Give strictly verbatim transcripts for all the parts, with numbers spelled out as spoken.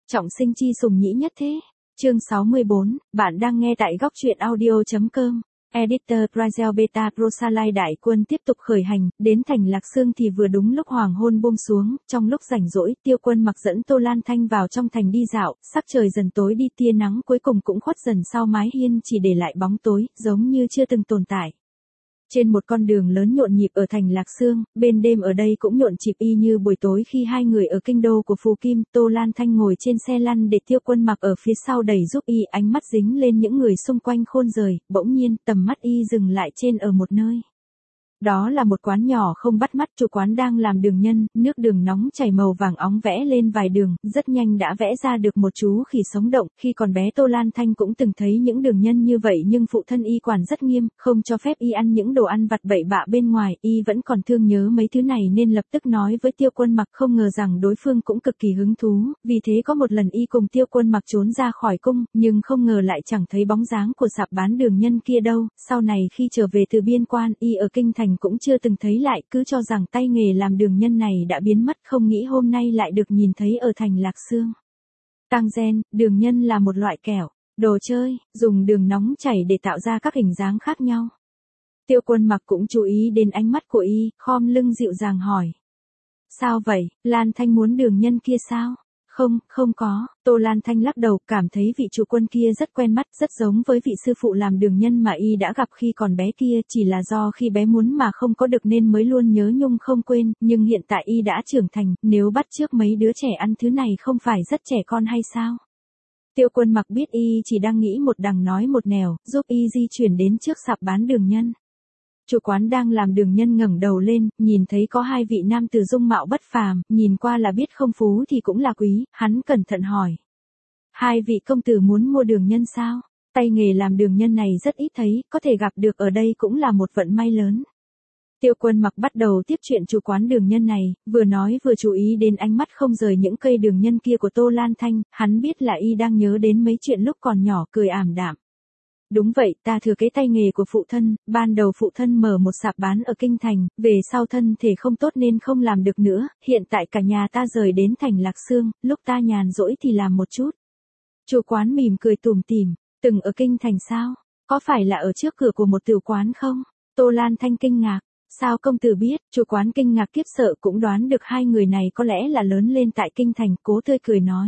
Trọng sinh chi sùng nhĩ nhất thế. Chương sáu mươi bốn, bạn đang nghe tại góc truyện audio.com. Editor Prazel Beta Prosalai đại quân tiếp tục khởi hành, đến thành Lạc Xương thì vừa đúng lúc hoàng hôn buông xuống, trong lúc rảnh rỗi, Tiêu Quân Mặc dẫn Tô Lan Thanh vào trong thành đi dạo, sắc trời dần tối đi tia nắng cuối cùng cũng khuất dần sau mái hiên chỉ để lại bóng tối, giống như chưa từng tồn tại. Trên một con đường lớn nhộn nhịp ở thành Lạc Xương, bên đêm ở đây cũng nhộn nhịp y như buổi tối khi hai người ở kinh đô của Phù Kim, Tô Lan Thanh ngồi trên xe lăn để Tiêu Quân Mặc ở phía sau đẩy giúp y, ánh mắt dính lên những người xung quanh khôn rời, bỗng nhiên tầm mắt y dừng lại trên ở một nơi. Đó là một quán nhỏ không bắt mắt, chủ quán đang làm đường nhân, nước đường nóng chảy màu vàng óng vẽ lên vài đường, rất nhanh đã vẽ ra được một chú khỉ sống động, khi còn bé Tô Lan Thanh cũng từng thấy những đường nhân như vậy nhưng phụ thân y quản rất nghiêm, không cho phép y ăn những đồ ăn vặt bậy bạ bên ngoài, y vẫn còn thương nhớ mấy thứ này nên lập tức nói với Tiêu Quân Mặc, không ngờ rằng đối phương cũng cực kỳ hứng thú, vì thế có một lần y cùng Tiêu Quân Mặc trốn ra khỏi cung, nhưng không ngờ lại chẳng thấy bóng dáng của sạp bán đường nhân kia đâu, sau này khi trở về từ biên quan, y ở kinh thành cũng chưa từng thấy lại, cứ cho rằng tay nghề làm đường nhân này đã biến mất, không nghĩ hôm nay lại được nhìn thấy ở thành Lạc Xương. Tăng gen, đường nhân là một loại kẹo, đồ chơi, dùng đường nóng chảy để tạo ra các hình dáng khác nhau. Tiêu Quân Mặc cũng chú ý đến ánh mắt của y, khom lưng dịu dàng hỏi. Sao vậy, Lan Thanh muốn đường nhân kia sao? Không, không có, Tô Lan Thanh lắc đầu, cảm thấy vị chủ quân kia rất quen mắt, rất giống với vị sư phụ làm đường nhân mà y đã gặp khi còn bé kia, chỉ là do khi bé muốn mà không có được nên mới luôn nhớ nhung không quên, nhưng hiện tại y đã trưởng thành, nếu bắt chước mấy đứa trẻ ăn thứ này không phải rất trẻ con hay sao? Tiêu Quân Mặc biết y chỉ đang nghĩ một đằng nói một nẻo, giúp y di chuyển đến trước sạp bán đường nhân. Chủ quán đang làm đường nhân ngẩng đầu lên, nhìn thấy có hai vị nam tử dung mạo bất phàm, nhìn qua là biết không phú thì cũng là quý, hắn cẩn thận hỏi. Hai vị công tử muốn mua đường nhân sao? Tay nghề làm đường nhân này rất ít thấy, có thể gặp được ở đây cũng là một vận may lớn. Tiêu Quân Mặc bắt đầu tiếp chuyện chủ quán đường nhân này, vừa nói vừa chú ý đến ánh mắt không rời những cây đường nhân kia của Tô Lan Thanh, hắn biết là y đang nhớ đến mấy chuyện lúc còn nhỏ, cười ảm đạm. Đúng vậy, ta thừa kế tay nghề của phụ thân, ban đầu phụ thân mở một sạp bán ở kinh thành, về sau thân thể không tốt nên không làm được nữa, hiện tại cả nhà ta rời đến thành Lạc Xương, lúc ta nhàn rỗi thì làm một chút. Chủ quán mỉm cười tủm tỉm, từng ở kinh thành sao? Có phải là ở trước cửa của một tiểu quán không? Tô Lan Thanh kinh ngạc, sao công tử biết? Chủ quán kinh ngạc kiếp sợ cũng đoán được hai người này có lẽ là lớn lên tại kinh thành, cố tươi cười nói.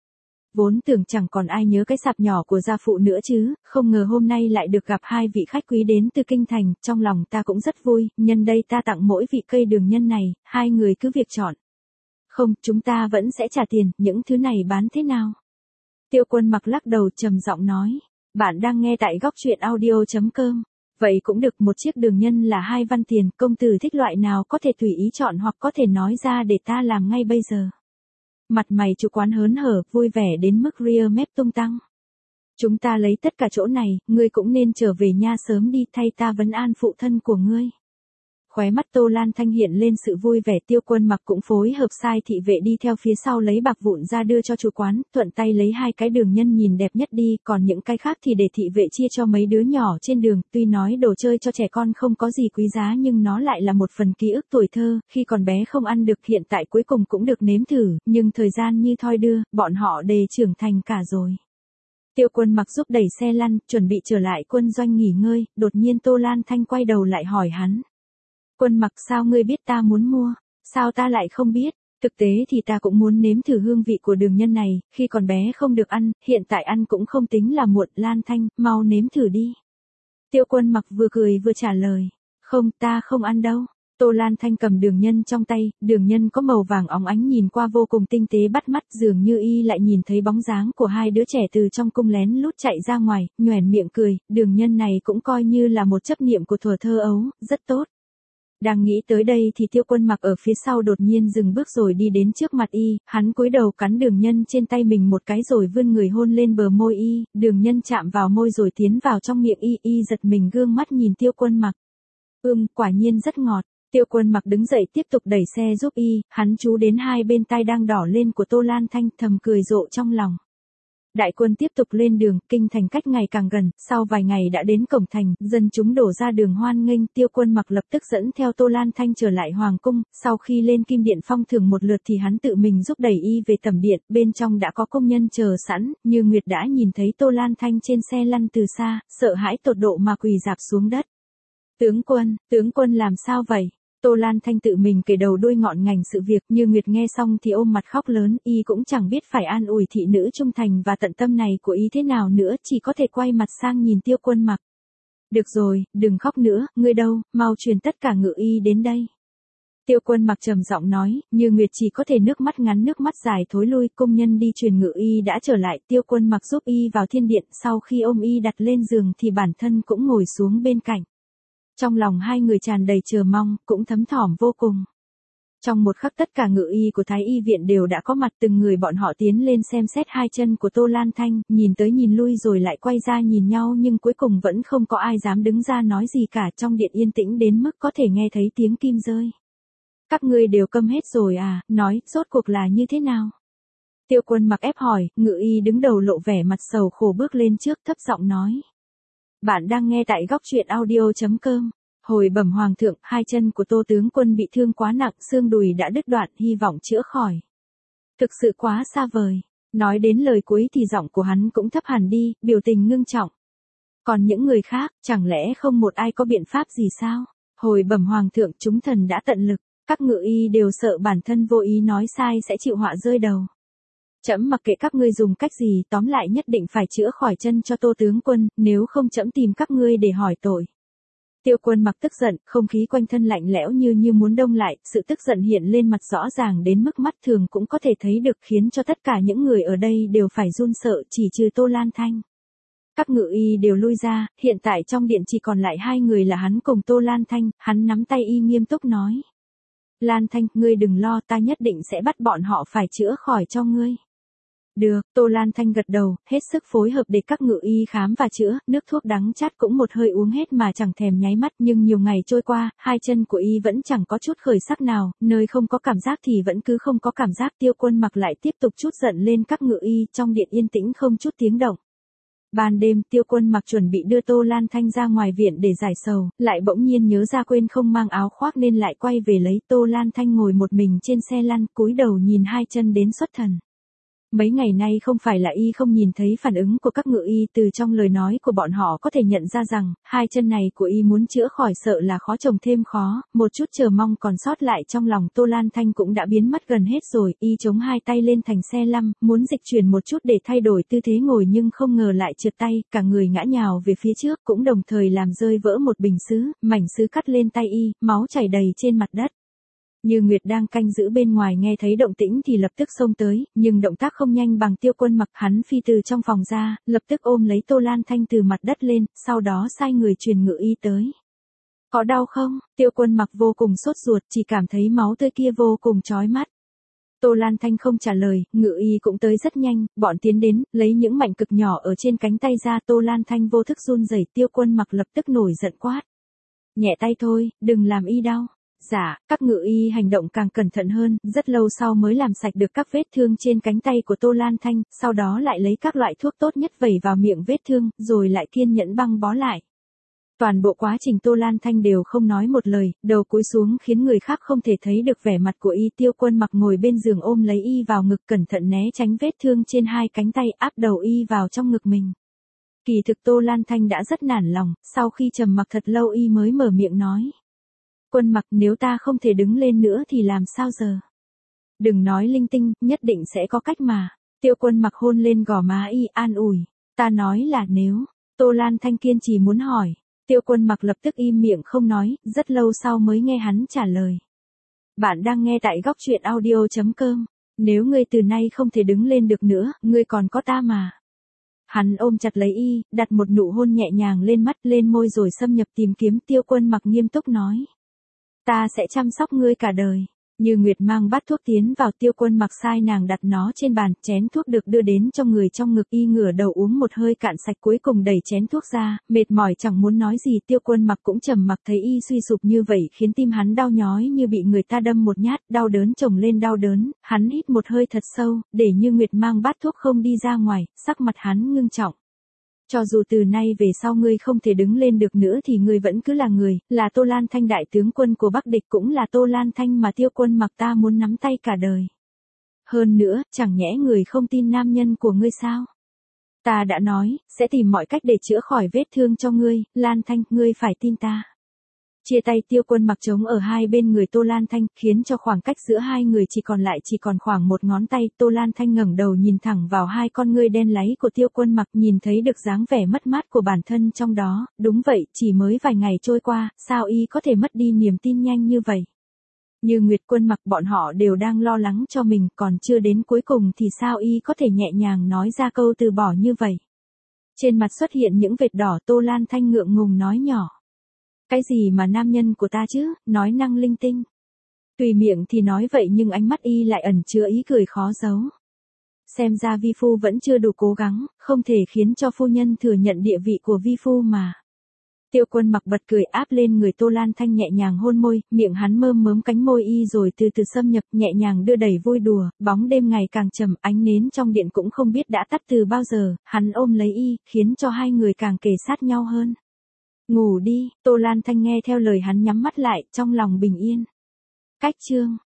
Vốn tưởng chẳng còn ai nhớ cái sạp nhỏ của gia phụ nữa chứ, không ngờ hôm nay lại được gặp hai vị khách quý đến từ kinh thành, trong lòng ta cũng rất vui, nhân đây ta tặng mỗi vị cây đường nhân này, hai người cứ việc chọn. Không, chúng ta vẫn sẽ trả tiền, những thứ này bán thế nào? Tiêu Quân Mặc lắc đầu trầm giọng nói, bạn đang nghe tại góc truyện audio.com. Vậy cũng được, một chiếc đường nhân là hai văn tiền, công tử thích loại nào có thể tùy ý chọn hoặc có thể nói ra để ta làm ngay bây giờ. Mặt mày chủ quán hớn hở, vui vẻ đến mức ria mép tung tăng. Chúng ta lấy tất cả chỗ này, ngươi cũng nên trở về nha sớm đi, thay ta vấn an phụ thân của ngươi. Khóe mắt Tô Lan Thanh hiện lên sự vui vẻ, Tiêu Quân Mặc cũng phối hợp sai thị vệ đi theo phía sau lấy bạc vụn ra đưa cho chủ quán, thuận tay lấy hai cái đường nhân nhìn đẹp nhất đi, còn những cái khác thì để thị vệ chia cho mấy đứa nhỏ trên đường, tuy nói đồ chơi cho trẻ con không có gì quý giá nhưng nó lại là một phần ký ức tuổi thơ, khi còn bé không ăn được hiện tại cuối cùng cũng được nếm thử, nhưng thời gian như thoi đưa, bọn họ đều trưởng thành cả rồi. Tiêu Quân Mặc giúp đẩy xe lăn, chuẩn bị trở lại quân doanh nghỉ ngơi, đột nhiên Tô Lan Thanh quay đầu lại hỏi hắn. Quân Mặc, sao ngươi biết ta muốn mua? Sao ta lại không biết? Thực tế thì ta cũng muốn nếm thử hương vị của đường nhân này, khi còn bé không được ăn, hiện tại ăn cũng không tính là muộn. Lan Thanh, mau nếm thử đi. Tiêu Quân Mặc vừa cười vừa trả lời. Không, ta không ăn đâu. Tô Lan Thanh cầm đường nhân trong tay, đường nhân có màu vàng óng ánh nhìn qua vô cùng tinh tế bắt mắt, dường như y lại nhìn thấy bóng dáng của hai đứa trẻ từ trong cung lén lút chạy ra ngoài, nhoẻn miệng cười, đường nhân này cũng coi như là một chấp niệm của thuở thơ ấu, rất tốt. Đang nghĩ tới đây thì Tiêu Quân Mặc ở phía sau đột nhiên dừng bước rồi đi đến trước mặt y, hắn cúi đầu cắn đường nhân trên tay mình một cái rồi vươn người hôn lên bờ môi y, đường nhân chạm vào môi rồi tiến vào trong miệng y, y giật mình gương mắt nhìn Tiêu Quân Mặc. Ưm, quả nhiên rất ngọt. Tiêu Quân Mặc đứng dậy tiếp tục đẩy xe giúp y, hắn chú đến hai bên tai đang đỏ lên của Tô Lan Thanh, thầm cười rộ trong lòng. Đại quân tiếp tục lên đường, kinh thành cách ngày càng gần, sau vài ngày đã đến cổng thành, dân chúng đổ ra đường hoan nghênh, Tiêu Quân Mặc lập tức dẫn theo Tô Lan Thanh trở lại hoàng cung, sau khi lên kim điện phong thưởng một lượt thì hắn tự mình giúp đẩy y về tẩm điện, bên trong đã có công nhân chờ sẵn, Như Nguyệt đã nhìn thấy Tô Lan Thanh trên xe lăn từ xa, sợ hãi tột độ mà quỳ rạp xuống đất. Tướng quân, tướng quân làm sao vậy? Tô Lan Thanh tự mình kể đầu đuôi ngọn ngành sự việc, Như Nguyệt nghe xong thì ôm mặt khóc lớn, y cũng chẳng biết phải an ủi thị nữ trung thành và tận tâm này của y thế nào nữa, chỉ có thể quay mặt sang nhìn Tiêu Quân Mặc. Được rồi, đừng khóc nữa, ngươi đâu, mau truyền tất cả ngự y đến đây. Tiêu Quân Mặc trầm giọng nói, Như Nguyệt chỉ có thể nước mắt ngắn nước mắt dài thối lui, công nhân đi truyền ngự y đã trở lại, Tiêu Quân Mặc giúp y vào thiên điện, sau khi ôm y đặt lên giường thì bản thân cũng ngồi xuống bên cạnh. Trong lòng hai người tràn đầy chờ mong, cũng thấm thỏm vô cùng. Trong một khắc tất cả ngự y của Thái Y viện đều đã có mặt, từng người bọn họ tiến lên xem xét hai chân của Tô Lan Thanh, nhìn tới nhìn lui rồi lại quay ra nhìn nhau nhưng cuối cùng vẫn không có ai dám đứng ra nói gì cả, trong điện yên tĩnh đến mức có thể nghe thấy tiếng kim rơi. Các ngươi đều câm hết rồi à, nói, rốt cuộc là như thế nào? Tiêu Quân Mặc ép hỏi, ngự y đứng đầu lộ vẻ mặt sầu khổ bước lên trước thấp giọng nói. Bạn đang nghe tại góc truyện audio chấm com. Hồi bẩm hoàng thượng, hai chân của Tô tướng quân bị thương quá nặng, xương đùi đã đứt đoạn, hy vọng chữa khỏi. Thực sự quá xa vời. Nói đến lời cuối thì giọng của hắn cũng thấp hẳn đi, biểu tình ngưng trọng. Còn những người khác, chẳng lẽ không một ai có biện pháp gì sao? Hồi bẩm hoàng thượng, chúng thần đã tận lực, các ngự y đều sợ bản thân vô ý nói sai sẽ chịu họa rơi đầu. Trẫm mặc kệ các ngươi dùng cách gì, tóm lại nhất định phải chữa khỏi chân cho Tô tướng quân, nếu không trẫm tìm các ngươi để hỏi tội. Tiêu Quân Mặc tức giận, không khí quanh thân lạnh lẽo như như muốn đông lại, sự tức giận hiện lên mặt rõ ràng đến mức mắt thường cũng có thể thấy được, khiến cho tất cả những người ở đây đều phải run sợ, chỉ trừ Tô Lan Thanh. Các ngự y đều lui ra, hiện tại trong điện chỉ còn lại hai người là hắn cùng Tô Lan Thanh, hắn nắm tay y nghiêm túc nói. Lan Thanh, ngươi đừng lo, ta nhất định sẽ bắt bọn họ phải chữa khỏi cho ngươi. Được, Tô Lan Thanh gật đầu, hết sức phối hợp để các ngự y khám và chữa, nước thuốc đắng chát cũng một hơi uống hết mà chẳng thèm nháy mắt, nhưng nhiều ngày trôi qua, hai chân của y vẫn chẳng có chút khởi sắc nào, nơi không có cảm giác thì vẫn cứ không có cảm giác. Tiêu Quân Mặc lại tiếp tục chút giận lên các ngự y, trong điện yên tĩnh không chút tiếng động. Ban đêm, Tiêu Quân Mặc chuẩn bị đưa Tô Lan Thanh ra ngoài viện để giải sầu, lại bỗng nhiên nhớ ra quên không mang áo khoác nên lại quay về lấy. Tô Lan Thanh ngồi một mình trên xe lăn, cúi đầu nhìn hai chân đến xuất thần. Mấy ngày nay không phải là y không nhìn thấy phản ứng của các ngự y, từ trong lời nói của bọn họ có thể nhận ra rằng, hai chân này của y muốn chữa khỏi sợ là khó chồng thêm khó, một chút chờ mong còn sót lại trong lòng Tô Lan Thanh cũng đã biến mất gần hết rồi, y chống hai tay lên thành xe lăn, muốn dịch chuyển một chút để thay đổi tư thế ngồi nhưng không ngờ lại trượt tay, cả người ngã nhào về phía trước, cũng đồng thời làm rơi vỡ một bình sứ, mảnh sứ cắt lên tay y, máu chảy đầy trên mặt đất. Như Nguyệt đang canh giữ bên ngoài nghe thấy động tĩnh thì lập tức xông tới, nhưng động tác không nhanh bằng Tiêu Quân Mặc, hắn phi từ trong phòng ra, lập tức ôm lấy Tô Lan Thanh từ mặt đất lên, sau đó sai người truyền ngự y tới. Có đau không? Tiêu Quân Mặc vô cùng sốt ruột, chỉ cảm thấy máu tươi kia vô cùng chói mắt. Tô Lan Thanh không trả lời, ngự y cũng tới rất nhanh, bọn tiến đến, lấy những mảnh cực nhỏ ở trên cánh tay ra. Tô Lan Thanh vô thức run rẩy, Tiêu Quân Mặc lập tức nổi giận quát. Nhẹ tay thôi, đừng làm y đau. Dạ, các ngự y hành động càng cẩn thận hơn, rất lâu sau mới làm sạch được các vết thương trên cánh tay của Tô Lan Thanh, sau đó lại lấy các loại thuốc tốt nhất vẩy vào miệng vết thương, rồi lại kiên nhẫn băng bó lại. Toàn bộ quá trình Tô Lan Thanh đều không nói một lời, đầu cúi xuống khiến người khác không thể thấy được vẻ mặt của y. Tiêu Quân Mặc ngồi bên giường ôm lấy y vào ngực, cẩn thận né tránh vết thương trên hai cánh tay, áp đầu y vào trong ngực mình. Kỳ thực Tô Lan Thanh đã rất nản lòng, sau khi trầm mặc thật lâu y mới mở miệng nói. Quân Mặc, nếu ta không thể đứng lên nữa thì làm sao giờ? Đừng nói linh tinh, nhất định sẽ có cách mà. Tiêu Quân Mặc hôn lên gò má y, an ủi. Ta nói là nếu. Tô Lan Thanh kiên trì muốn hỏi. Tiêu Quân Mặc lập tức im miệng không nói, rất lâu sau mới nghe hắn trả lời. Bạn đang nghe tại góc truyện audio chấm com. Nếu ngươi từ nay không thể đứng lên được nữa, ngươi còn có ta mà. Hắn ôm chặt lấy y, đặt một nụ hôn nhẹ nhàng lên mắt, lên môi rồi xâm nhập tìm kiếm. Tiêu Quân Mặc nghiêm túc nói. Ta sẽ chăm sóc ngươi cả đời. Như Nguyệt mang bát thuốc tiến vào, Tiêu Quân Mặc sai nàng đặt nó trên bàn, chén thuốc được đưa đến cho người trong ngực, y ngửa đầu uống một hơi cạn sạch, cuối cùng đẩy chén thuốc ra, mệt mỏi chẳng muốn nói gì. Tiêu Quân Mặc cũng trầm mặc, thấy y suy sụp như vậy khiến tim hắn đau nhói như bị người ta đâm một nhát, đau đớn chồng lên đau đớn, hắn hít một hơi thật sâu, để Như Nguyệt mang bát thuốc không đi ra ngoài, sắc mặt hắn ngưng trọng. Cho dù từ nay về sau ngươi không thể đứng lên được nữa thì ngươi vẫn cứ là người, là Tô Lan Thanh, đại tướng quân của Bắc địch, cũng là Tô Lan Thanh mà Tiêu Quân Mặc ta muốn nắm tay cả đời. Hơn nữa, chẳng nhẽ người không tin nam nhân của ngươi sao? Ta đã nói, sẽ tìm mọi cách để chữa khỏi vết thương cho ngươi, Lan Thanh, ngươi phải tin ta. Chia tay, Tiêu Quân Mặc trống ở hai bên người Tô Lan Thanh, khiến cho khoảng cách giữa hai người chỉ còn lại chỉ còn khoảng một ngón tay. Tô Lan Thanh ngẩng đầu nhìn thẳng vào hai con ngươi đen láy của Tiêu Quân Mặc, nhìn thấy được dáng vẻ mất mát của bản thân trong đó. Đúng vậy, chỉ mới vài ngày trôi qua, sao y có thể mất đi niềm tin nhanh như vậy? Như Nguyệt, Quân Mặc bọn họ đều đang lo lắng cho mình, còn chưa đến cuối cùng thì sao y có thể nhẹ nhàng nói ra câu từ bỏ như vậy? Trên mặt xuất hiện những vệt đỏ, Tô Lan Thanh ngượng ngùng nói nhỏ. Cái gì mà nam nhân của ta chứ, nói năng linh tinh. Tùy miệng thì nói vậy nhưng ánh mắt y lại ẩn chứa ý cười khó giấu. Xem ra vi phu vẫn chưa đủ cố gắng, không thể khiến cho phu nhân thừa nhận địa vị của vi phu mà. Tiêu Quân Mặc bật cười, áp lên người Tô Lan Thanh nhẹ nhàng hôn môi, miệng hắn mơm mớm cánh môi y rồi từ từ xâm nhập, nhẹ nhàng đưa đẩy vui đùa. Bóng đêm ngày càng trầm, ánh nến trong điện cũng không biết đã tắt từ bao giờ, hắn ôm lấy y, khiến cho hai người càng kề sát nhau hơn. Ngủ đi, Tô Lan Thanh nghe theo lời hắn nhắm mắt lại, trong lòng bình yên. Cách chương